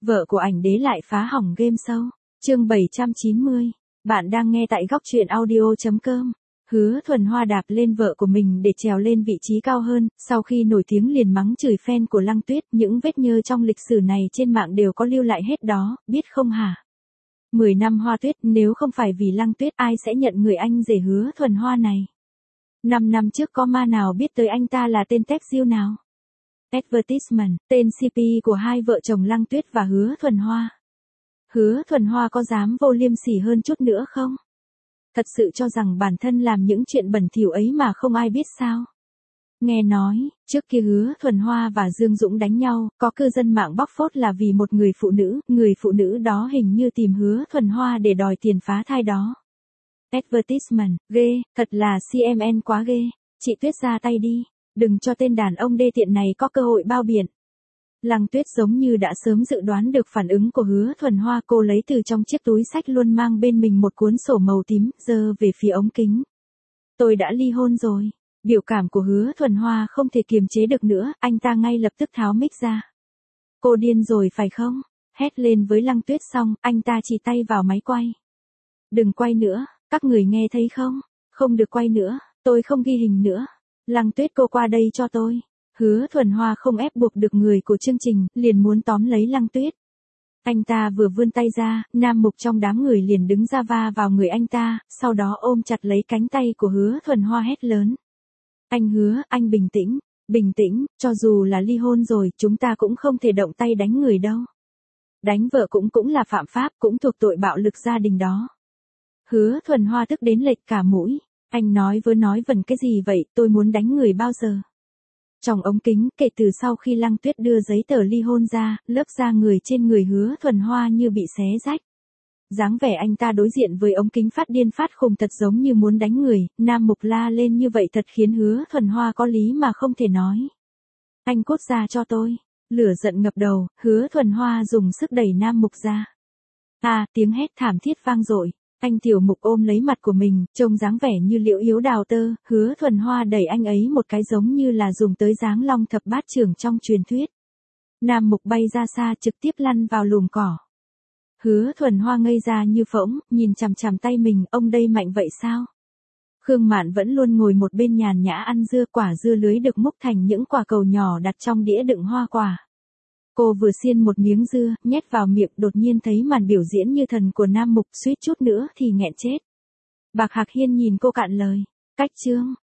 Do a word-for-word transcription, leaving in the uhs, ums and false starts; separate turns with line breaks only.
Vợ của ảnh đế lại phá hỏng game show. Chương bảy trăm chín mươi. Bạn đang nghe tại góc truyện audio chấm com. Hứa Thuần Hoa đạp lên vợ của mình để trèo lên vị trí cao hơn, sau khi nổi tiếng liền mắng chửi fan của Lăng Tuyết, những vết nhơ trong lịch sử này trên mạng đều có lưu lại hết đó, biết không hả? mười năm Hoa Tuyết, nếu không phải vì Lăng Tuyết ai sẽ nhận người anh rể Hứa Thuần Hoa này? năm năm trước có ma nào biết tới anh ta là tên Tép Diêu nào? Advertisement, tên xê pê của hai vợ chồng Lăng Tuyết và Hứa Thuần Hoa. Hứa Thuần Hoa có dám vô liêm sỉ hơn chút nữa không? Thật sự cho rằng bản thân làm những chuyện bẩn thỉu ấy mà không ai biết sao? Nghe nói, trước kia Hứa Thuần Hoa và Dương Dũng đánh nhau, có cư dân mạng bóc phốt là vì một người phụ nữ, người phụ nữ đó hình như tìm Hứa Thuần Hoa để đòi tiền phá thai đó. Advertisement, ghê, thật là xê em en quá ghê. Chị Tuyết ra tay đi, đừng cho tên đàn ông đê tiện này có cơ hội bao biện. Lăng Tuyết giống như đã sớm dự đoán được phản ứng của Hứa Thuần Hoa, cô lấy từ trong chiếc túi xách luôn mang bên mình một cuốn sổ màu tím, giơ về phía ống kính. Tôi đã ly hôn rồi. Biểu cảm của Hứa Thuần Hoa không thể kiềm chế được nữa, anh ta ngay lập tức tháo mic ra. Cô điên rồi phải không? Hét lên với Lăng Tuyết xong, anh ta chỉ tay vào máy quay. Đừng quay nữa, các người nghe thấy không? Không được quay nữa, tôi không ghi hình nữa. Lăng Tuyết cô qua đây cho tôi. Hứa Thuần Hoa không ép buộc được người của chương trình, liền muốn tóm lấy Lăng Tuyết. Anh ta vừa vươn tay ra, Nam Mục trong đám người liền đứng ra va vào người anh ta, sau đó ôm chặt lấy cánh tay của Hứa Thuần Hoa hét lớn. Anh Hứa, anh bình tĩnh, bình tĩnh, cho dù là ly hôn rồi, chúng ta cũng không thể động tay đánh người đâu. Đánh vợ cũng cũng là phạm pháp, cũng thuộc tội bạo lực gia đình đó. Hứa Thuần Hoa tức đến lệch cả mũi. Anh nói vớ nói vẩn cái gì vậy, tôi muốn đánh người bao giờ? Trong ống kính, kể từ sau khi Lăng Tuyết đưa giấy tờ ly hôn ra, lớp da người trên người Hứa Thuần Hoa như bị xé rách. Dáng vẻ anh ta đối diện với ống kính phát điên phát khùng thật giống như muốn đánh người, Nam Mục la lên như vậy thật khiến Hứa Thuần Hoa có lý mà không thể nói. Anh cút ra cho tôi. Lửa giận ngập đầu, Hứa Thuần Hoa dùng sức đẩy Nam Mục ra. À, tiếng hét thảm thiết vang dội. Anh Tiểu Mục ôm lấy mặt của mình, trông dáng vẻ như liễu yếu đào tơ, Hứa Thuần Hoa đẩy anh ấy một cái giống như là dùng tới dáng long thập bát trưởng trong truyền thuyết. Nam Mục bay ra xa trực tiếp lăn vào lùm cỏ. Hứa Thuần Hoa ngây ra như phỗng, nhìn chằm chằm tay mình, ông đây mạnh vậy sao? Khương Mạn vẫn luôn ngồi một bên nhàn nhã ăn dưa, quả dưa lưới được múc thành những quả cầu nhỏ đặt trong đĩa đựng hoa quả. Cô vừa xiên một miếng dưa, nhét vào miệng, đột nhiên thấy màn biểu diễn như thần của Nam Mục, suýt chút nữa thì nghẹn chết. Bạc Hạc Hiên nhìn cô cạn lời. Cách chương.